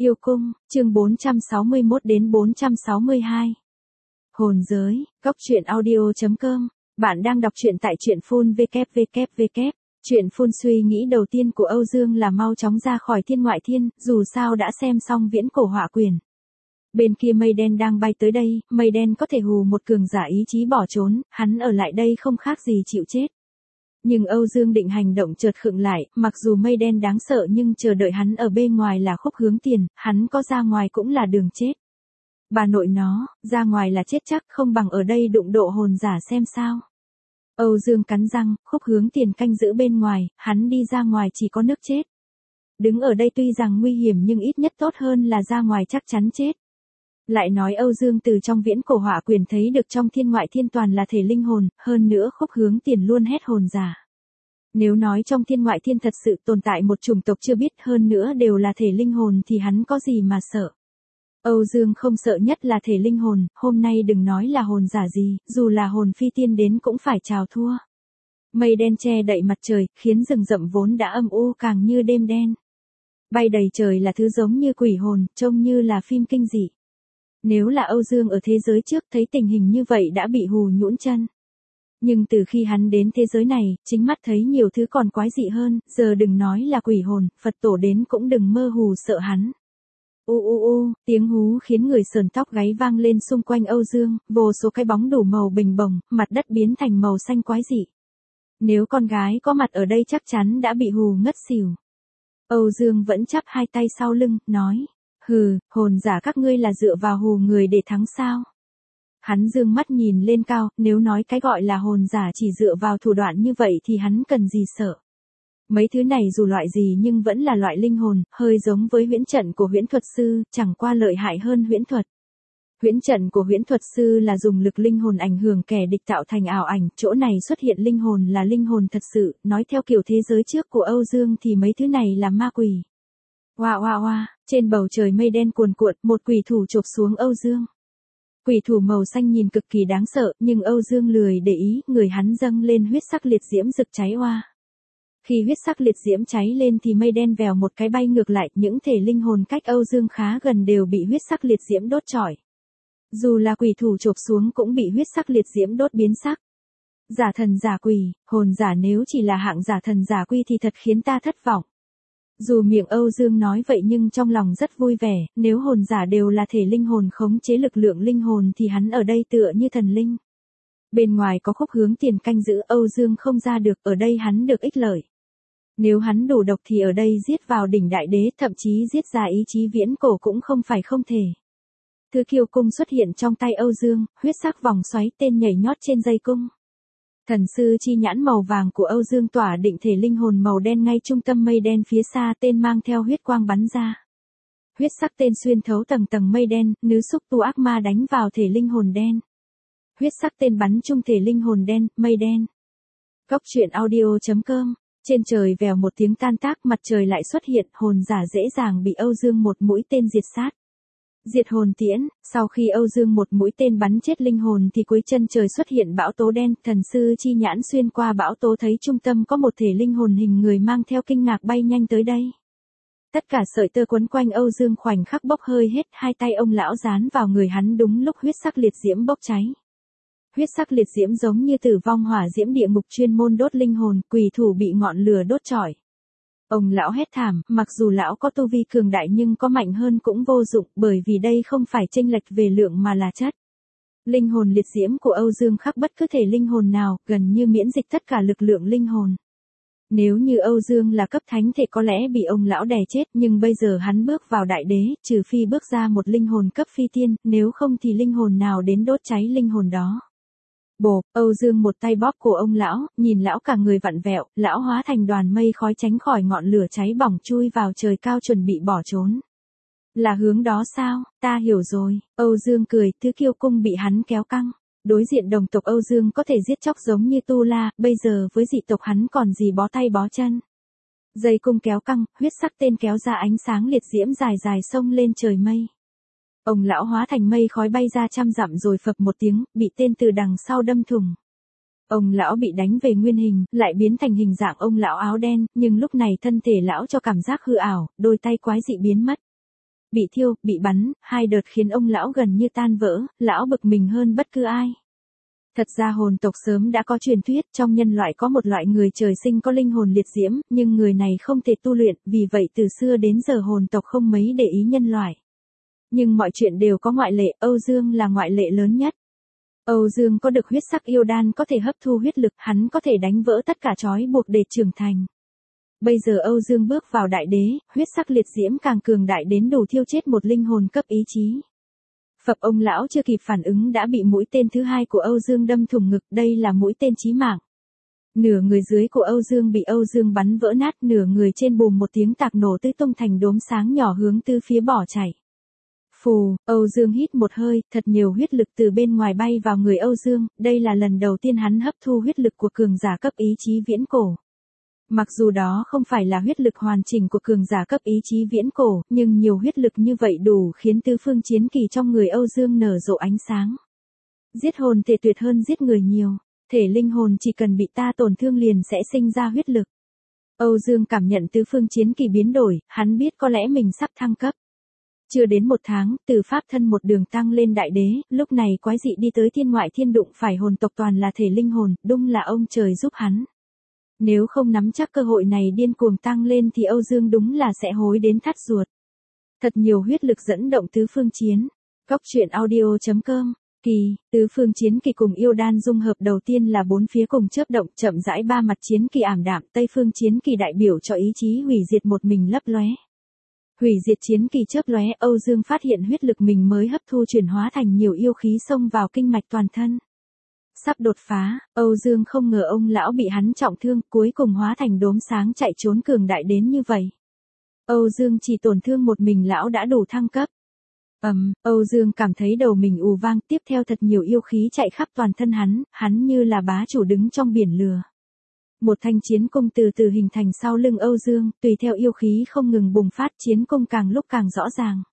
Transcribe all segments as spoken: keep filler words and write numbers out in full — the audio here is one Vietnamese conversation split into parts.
Yêu cung, chương bốn trăm sáu mươi mốt đến bốn trăm sáu mươi hai. Hồn giới, góc truyện audio chấm com. Bạn đang đọc truyện tại truyện phun www. Truyện phun suy nghĩ đầu tiên của Âu Dương là mau chóng ra khỏi thiên ngoại thiên, dù sao đã xem xong viễn cổ họa quyển. Bên kia mây đen đang bay tới đây, mây đen có thể hù một cường giả ý chí bỏ trốn, hắn ở lại đây không khác gì chịu chết. Nhưng Âu Dương định hành động chợt khựng lại, mặc dù mây đen đáng sợ nhưng chờ đợi hắn ở bên ngoài là khúc hướng tiền, hắn có ra ngoài cũng là đường chết. Bà nội nó, ra ngoài là chết chắc, không bằng ở đây đụng độ hồn giả xem sao. Âu Dương cắn răng, khúc hướng tiền canh giữ bên ngoài, hắn đi ra ngoài chỉ có nước chết. Đứng ở đây tuy rằng nguy hiểm nhưng ít nhất tốt hơn là ra ngoài chắc chắn chết. Lại nói Âu Dương từ trong viễn cổ họa quyển thấy được trong thiên ngoại thiên toàn là thể linh hồn, hơn nữa khúc hướng tiền luôn hét hồn giả. Nếu nói trong thiên ngoại thiên thật sự tồn tại một chủng tộc chưa biết hơn nữa đều là thể linh hồn thì hắn có gì mà sợ. Âu Dương không sợ nhất là thể linh hồn, hôm nay đừng nói là hồn giả gì, dù là hồn phi tiên đến cũng phải chào thua. Mây đen che đậy mặt trời, khiến rừng rậm vốn đã âm u càng như đêm đen. Bay đầy trời là thứ giống như quỷ hồn, trông như là phim kinh dị. Nếu là Âu Dương ở thế giới trước thấy tình hình như vậy đã bị hù nhũn chân. Nhưng từ khi hắn đến thế giới này, chính mắt thấy nhiều thứ còn quái dị hơn, giờ đừng nói là quỷ hồn, Phật tổ đến cũng đừng mơ hù sợ hắn. U u u, tiếng hú khiến người sờn tóc gáy vang lên xung quanh Âu Dương, vô số cái bóng đủ màu bình bồng, mặt đất biến thành màu xanh quái dị. Nếu con gái có mặt ở đây chắc chắn đã bị hù ngất xỉu. Âu Dương vẫn chắp hai tay sau lưng, nói. Hừ, hồn giả các ngươi là dựa vào hù người để thắng sao? Hắn dương mắt nhìn lên cao, nếu nói cái gọi là hồn giả chỉ dựa vào thủ đoạn như vậy thì hắn cần gì sợ. Mấy thứ này dù loại gì nhưng vẫn là loại linh hồn, hơi giống với huyễn trận của huyễn thuật sư, chẳng qua lợi hại hơn huyễn thuật. Huyễn trận của huyễn thuật sư là dùng lực linh hồn ảnh hưởng kẻ địch tạo thành ảo ảnh, chỗ này xuất hiện linh hồn là linh hồn thật sự, nói theo kiểu thế giới trước của Âu Dương thì mấy thứ này là ma quỷ. Oa oa oa, trên bầu trời mây đen cuồn cuộn, một quỷ thủ chộp xuống Âu Dương. Quỷ thủ màu xanh nhìn cực kỳ đáng sợ, nhưng Âu Dương lười để ý, người hắn dâng lên huyết sắc liệt diễm rực cháy oa. Khi huyết sắc liệt diễm cháy lên thì mây đen vèo một cái bay ngược lại, những thể linh hồn cách Âu Dương khá gần đều bị huyết sắc liệt diễm đốt trọi. Dù là quỷ thủ chộp xuống cũng bị huyết sắc liệt diễm đốt biến sắc. Giả thần giả quỷ, hồn giả nếu chỉ là hạng giả thần giả quy thì thật khiến ta thất vọng. Dù miệng Âu Dương nói vậy nhưng trong lòng rất vui vẻ, nếu hồn giả đều là thể linh hồn khống chế lực lượng linh hồn thì hắn ở đây tựa như thần linh. Bên ngoài có khúc hướng tiền canh giữ, Âu Dương không ra được, ở đây hắn được ích lợi. Nếu hắn đủ độc thì ở đây giết vào đỉnh đại đế, thậm chí giết ra ý chí viễn cổ cũng không phải không thể. Thứ kiêu cung xuất hiện trong tay Âu Dương, huyết sắc vòng xoáy tên nhảy nhót trên dây cung. Thần sư chi nhãn màu vàng của Âu Dương tỏa định thể linh hồn màu đen ngay trung tâm mây đen phía xa, tên mang theo huyết quang bắn ra. Huyết sắc tên xuyên thấu tầng tầng mây đen, nữ xúc tu ác ma đánh vào thể linh hồn đen. Huyết sắc tên bắn trung thể linh hồn đen, mây đen. Góc truyện audio chấm com. Trên trời vèo một tiếng tan tác, mặt trời lại xuất hiện, hồn giả dễ dàng bị Âu Dương một mũi tên diệt sát. Diệt hồn tiễn, sau khi Âu Dương một mũi tên bắn chết linh hồn thì cuối chân trời xuất hiện bão tố đen, thần sư chi nhãn xuyên qua bão tố thấy trung tâm có một thể linh hồn hình người mang theo kinh ngạc bay nhanh tới đây. Tất cả sợi tơ quấn quanh Âu Dương khoảnh khắc bốc hơi hết, hai tay ông lão dán vào người hắn đúng lúc huyết sắc liệt diễm bốc cháy. Huyết sắc liệt diễm giống như tử vong hỏa diễm địa ngục chuyên môn đốt linh hồn, quỷ thủ bị ngọn lửa đốt trọi. Ông lão hét thảm, mặc dù lão có tu vi cường đại nhưng có mạnh hơn cũng vô dụng, bởi vì đây không phải chênh lệch về lượng mà là chất. Linh hồn liệt diễm của Âu Dương khác bất cứ thể linh hồn nào, gần như miễn dịch tất cả lực lượng linh hồn. Nếu như Âu Dương là cấp thánh thì có lẽ bị ông lão đè chết, nhưng bây giờ hắn bước vào đại đế, trừ phi bước ra một linh hồn cấp phi tiên, nếu không thì linh hồn nào đến đốt cháy linh hồn đó. Bộp, Âu Dương một tay bóp cổ ông lão, nhìn lão cả người vặn vẹo, lão hóa thành đoàn mây khói tránh khỏi ngọn lửa cháy bỏng chui vào trời cao chuẩn bị bỏ trốn. Là hướng đó sao, ta hiểu rồi, Âu Dương cười, thứ kiêu cung bị hắn kéo căng. Đối diện đồng tộc Âu Dương có thể giết chóc giống như Tu La, bây giờ với dị tộc hắn còn gì bó tay bó chân. Dây cung kéo căng, huyết sắc tên kéo ra ánh sáng liệt diễm dài dài xông lên trời mây. Ông lão hóa thành mây khói bay ra trăm dặm rồi phập một tiếng, bị tên từ đằng sau đâm thủng. Ông lão bị đánh về nguyên hình, lại biến thành hình dạng ông lão áo đen, nhưng lúc này thân thể lão cho cảm giác hư ảo, đôi tay quái dị biến mất. bị thiêu, bị bắn, hai đợt khiến ông lão gần như tan vỡ, lão bực mình hơn bất cứ ai. Thật ra hồn tộc sớm đã có truyền thuyết, trong nhân loại có một loại người trời sinh có linh hồn liệt diễm, nhưng người này không thể tu luyện, vì vậy từ xưa đến giờ hồn tộc không mấy để ý nhân loại. Nhưng mọi chuyện đều có ngoại lệ, Âu Dương là ngoại lệ lớn nhất. Âu Dương có được huyết sắc yêu đan có thể hấp thu huyết lực, hắn có thể đánh vỡ tất cả trói buộc để trưởng thành. Bây giờ Âu Dương bước vào đại đế, huyết sắc liệt diễm càng cường đại đến đủ thiêu chết một linh hồn cấp ý chí. Phập ông lão chưa kịp phản ứng đã bị mũi tên thứ hai của Âu Dương đâm thủng ngực, đây là mũi tên chí mạng. Nửa người dưới của Âu Dương bị Âu Dương bắn vỡ nát, nửa người trên bùm một tiếng tạc nổ tứ tung thành đốm sáng nhỏ hướng từ phía bỏ chạy. Phù, Âu Dương hít một hơi, thật nhiều huyết lực từ bên ngoài bay vào người Âu Dương, đây là lần đầu tiên hắn hấp thu huyết lực của cường giả cấp ý chí viễn cổ. Mặc dù đó không phải là huyết lực hoàn chỉnh của cường giả cấp ý chí viễn cổ, nhưng nhiều huyết lực như vậy đủ khiến tứ phương chiến kỳ trong người Âu Dương nở rộ ánh sáng. Giết hồn thể tuyệt hơn giết người nhiều, thể linh hồn chỉ cần bị ta tổn thương liền sẽ sinh ra huyết lực. Âu Dương cảm nhận tứ phương chiến kỳ biến đổi, hắn biết có lẽ mình sắp thăng cấp. Chưa đến một tháng, từ pháp thân một đường tăng lên đại đế, lúc này quái dị đi tới thiên ngoại thiên đụng phải hồn tộc toàn là thể linh hồn, đúng là ông trời giúp hắn. Nếu không nắm chắc cơ hội này điên cuồng tăng lên thì Âu Dương đúng là sẽ hối đến thắt ruột. Thật nhiều huyết lực dẫn động tứ phương chiến. Góc truyện audio chấm com. Kỳ, tứ phương chiến kỳ cùng yêu đan dung hợp đầu tiên là bốn phía cùng chớp động, chậm rãi ba mặt chiến kỳ ảm đạm, tây phương chiến kỳ đại biểu cho ý chí hủy diệt một mình lấp lóe. Hủy diệt chiến kỳ chớp lóe, Âu Dương phát hiện huyết lực mình mới hấp thu chuyển hóa thành nhiều yêu khí xông vào kinh mạch toàn thân. Sắp đột phá, Âu Dương không ngờ ông lão bị hắn trọng thương, cuối cùng hóa thành đốm sáng chạy trốn cường đại đến như vậy. Âu Dương chỉ tổn thương một mình lão đã đủ thăng cấp. Ầm, um, Âu Dương cảm thấy đầu mình ù vang, tiếp theo thật nhiều yêu khí chạy khắp toàn thân hắn, hắn như là bá chủ đứng trong biển lửa. Một thanh chiến cung từ từ hình thành sau lưng Âu Dương, tùy theo yêu khí không ngừng bùng phát, chiến cung càng lúc càng rõ ràng.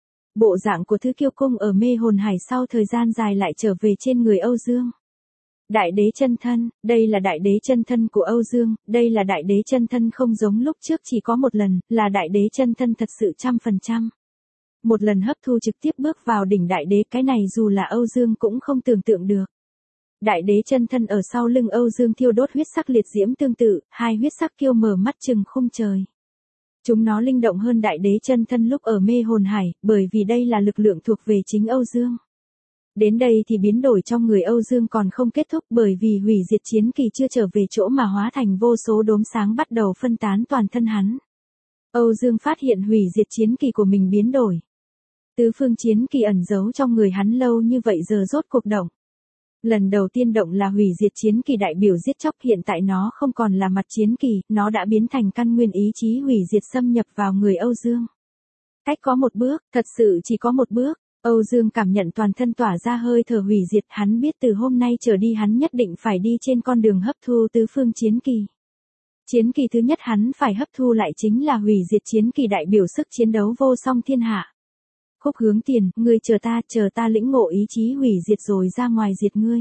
Bộ dạng của thứ kiêu cung ở mê hồn hải sau thời gian dài lại trở về trên người Âu Dương. Đại đế chân thân, đây là đại đế chân thân của Âu Dương, đây là đại đế chân thân không giống lúc trước chỉ có một lần, là đại đế chân thân thật sự trăm phần trăm. Một lần hấp thu trực tiếp bước vào đỉnh đại đế, cái này dù là Âu Dương cũng không tưởng tượng được. Đại đế chân thân ở sau lưng Âu Dương thiêu đốt huyết sắc liệt diễm tương tự, hai huyết sắc kiêu mở mắt chừng khung trời. Chúng nó linh động hơn đại đế chân thân lúc ở mê hồn hải, bởi vì đây là lực lượng thuộc về chính Âu Dương. Đến đây thì biến đổi trong người Âu Dương còn không kết thúc, bởi vì hủy diệt chiến kỳ chưa trở về chỗ mà hóa thành vô số đốm sáng bắt đầu phân tán toàn thân hắn. Âu Dương phát hiện hủy diệt chiến kỳ của mình biến đổi. Tứ phương chiến kỳ ẩn giấu trong người hắn lâu như vậy giờ rốt cuộc động. Lần đầu tiên động là hủy diệt chiến kỳ đại biểu giết chóc, hiện tại nó không còn là mặt chiến kỳ, nó đã biến thành căn nguyên ý chí hủy diệt xâm nhập vào người Âu Dương. Cách có một bước, thật sự chỉ có một bước. Âu Dương cảm nhận toàn thân tỏa ra hơi thở hủy diệt, hắn biết từ hôm nay trở đi hắn nhất định phải đi trên con đường hấp thu tứ phương chiến kỳ. Chiến kỳ thứ nhất hắn phải hấp thu lại chính là hủy diệt chiến kỳ đại biểu sức chiến đấu vô song thiên hạ. Khúc hướng tiền, ngươi chờ ta, chờ ta lĩnh ngộ ý chí hủy diệt rồi ra ngoài diệt ngươi.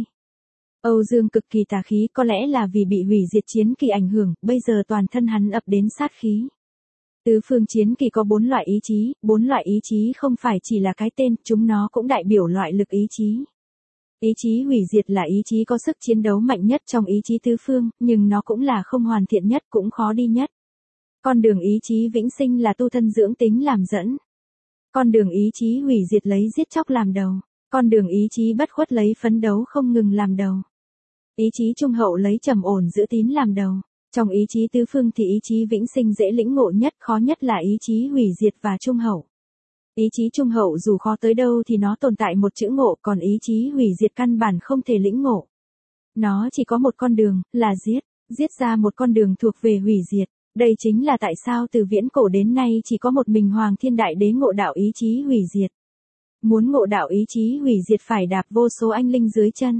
Âu Dương cực kỳ tà khí, có lẽ là vì bị hủy diệt chiến kỳ ảnh hưởng, bây giờ toàn thân hắn ập đến sát khí. Tứ phương chiến kỳ có bốn loại ý chí, bốn loại ý chí không phải chỉ là cái tên, chúng nó cũng đại biểu loại lực ý chí. Ý chí hủy diệt là ý chí có sức chiến đấu mạnh nhất trong ý chí tứ phương, nhưng nó cũng là không hoàn thiện nhất, cũng khó đi nhất. Con đường ý chí vĩnh sinh là tu thân dưỡng tính làm dẫn. Con đường ý chí hủy diệt lấy giết chóc làm đầu. Con đường ý chí bất khuất lấy phấn đấu không ngừng làm đầu. Ý chí trung hậu lấy trầm ổn giữ tín làm đầu. Trong ý chí tứ phương thì ý chí vĩnh sinh dễ lĩnh ngộ nhất, khó nhất là ý chí hủy diệt và trung hậu. Ý chí trung hậu dù khó tới đâu thì nó tồn tại một chữ ngộ, còn ý chí hủy diệt căn bản không thể lĩnh ngộ. Nó chỉ có một con đường, là giết, giết ra một con đường thuộc về hủy diệt. Đây chính là tại sao từ viễn cổ đến nay chỉ có một mình Hoàng Thiên Đại Đế ngộ đạo ý chí hủy diệt. Muốn ngộ đạo ý chí hủy diệt phải đạp vô số anh linh dưới chân.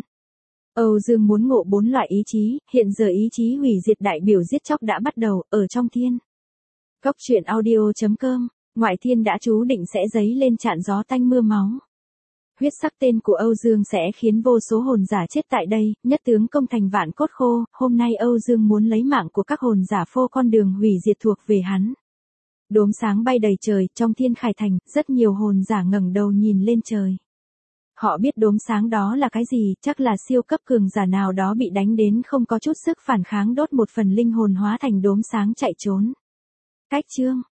Âu Dương muốn ngộ bốn loại ý chí, hiện giờ ý chí hủy diệt đại biểu giết chóc đã bắt đầu, ở trong thiên. Góc truyện audio chấm com, ngoại thiên đã chú định sẽ dấy lên trạn gió tanh mưa máu. Huyết sắc tên của Âu Dương sẽ khiến vô số hồn giả chết tại đây, nhất tướng công thành vạn cốt khô, hôm nay Âu Dương muốn lấy mạng của các hồn giả phô con đường hủy diệt thuộc về hắn. Đốm sáng bay đầy trời, trong thiên khải thành, rất nhiều hồn giả ngẩng đầu nhìn lên trời. Họ biết đốm sáng đó là cái gì, chắc là siêu cấp cường giả nào đó bị đánh đến không có chút sức phản kháng, đốt một phần linh hồn hóa thành đốm sáng chạy trốn. Cách chương